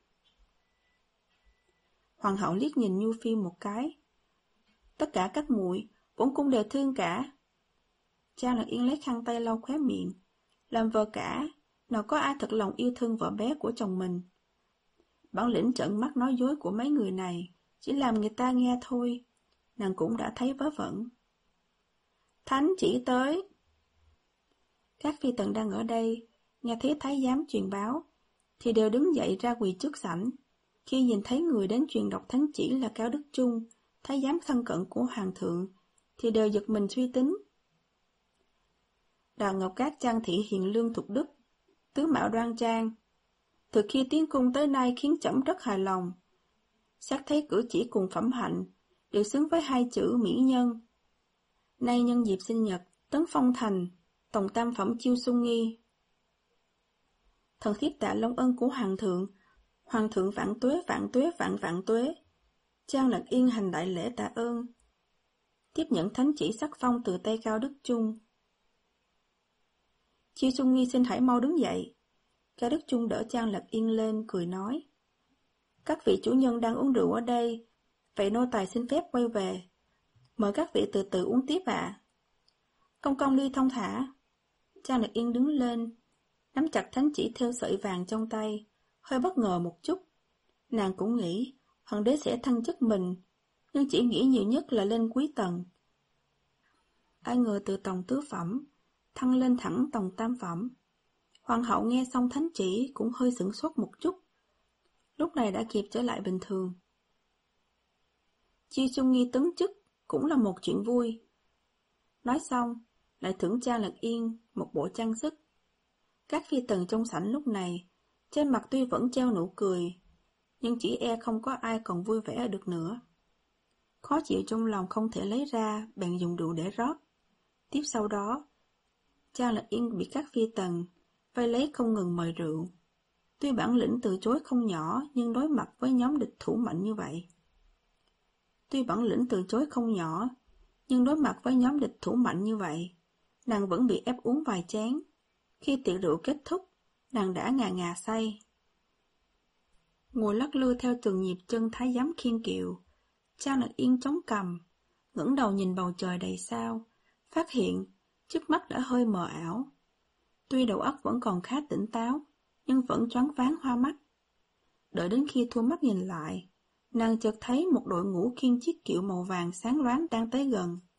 Hoàng hậu liếc nhìn Nhu Phi một cái. Tất cả các muội, bổn cung đều thương cả. Trang Lạc Yên lấy khăn tay lau khóe miệng. Làm vợ cả, nào có ai thật lòng yêu thương vợ bé của chồng mình. Bản lĩnh trợn mắt nói dối của mấy người này chỉ làm người ta nghe thôi, nàng cũng đã thấy vớ vẩn. Thánh chỉ tới. Các phi tần đang ở đây, nghe thấy thái giám truyền báo, thì đều đứng dậy ra quỳ trước sảnh. Khi nhìn thấy người đến truyền đọc thánh chỉ là Cao Đức Trung, thái giám thân cận của hoàng thượng, thì đều giật mình suy tính. Đào Ngọc Cát trang thị hiền lương thục đức, tướng mạo đoan trang. Từ khi tiến cung tới nay khiến trẫm rất hài lòng. Xét thấy cử chỉ cùng phẩm hạnh, đều xứng với hai chữ mỹ nhân. Nay nhân dịp sinh nhật, tấn phong thành, tổng tam phẩm Chiêu Xuân Nghi. Thần thiếp tạ long ân của hoàng thượng, hoàng thượng vạn tuế vạn tuế vạn vạn tuế. Trang Lạc Yên hành đại lễ tạ ơn. Tiếp nhận thánh chỉ sắc phong từ tay Cao Đức Trung. Chiêu Xuân Nghi xin hãy mau đứng dậy. Cao Đức Trung đỡ Trang Lạc Yên lên, cười nói. Các vị chủ nhân đang uống rượu ở đây, vậy nô tài xin phép quay về. Mời các vị từ từ uống tiếp ạ. À. Công công đi thông thả. Trang Lạc Yên đứng lên, nắm chặt thánh chỉ theo sợi vàng trong tay, hơi bất ngờ một chút. Nàng cũng nghĩ hoàng đế sẽ thăng chức mình, nhưng chỉ nghĩ nhiều nhất là lên quý tần. Ai ngờ từ tòng tứ phẩm thăng lên thẳng tòng tam phẩm. Hoàng hậu nghe xong thánh chỉ cũng hơi sửng sốt một chút, lúc này đã kịp trở lại bình thường. Chiêu Xuân Nghi tấn chức cũng là một chuyện vui. Nói xong, lại thưởng Trang Lạc Yên một bộ trang sức. Các phi tần trong sảnh lúc này, trên mặt tuy vẫn treo nụ cười, nhưng chỉ e không có ai còn vui vẻ được nữa. Khó chịu trong lòng không thể lấy ra, bèn dùng rượu để rót. Tiếp sau đó, Trang Lạc Yên bị các phi tần vây lấy không ngừng mời rượu. Tuy bản lĩnh từ chối không nhỏ, nhưng đối mặt với nhóm địch thủ mạnh như vậy. Tuy bản lĩnh từ chối không nhỏ, nhưng đối mặt với nhóm địch thủ mạnh như vậy, nàng vẫn bị ép uống vài chén. Khi tiệc rượu kết thúc, nàng đã ngà ngà say. Ngồi lắc lư theo từng nhịp chân thái giám khiên kiệu, Trang Lạc Yên chống cằm, ngẩng đầu nhìn bầu trời đầy sao, phát hiện trước mắt đã hơi mờ ảo. Tuy đầu óc vẫn còn khá tỉnh táo, nhưng vẫn choáng váng hoa mắt. Đợi đến khi thu mắt nhìn lại, nàng chợt thấy một đội ngũ khiêng chiếc kiệu màu vàng sáng loáng đang tới gần.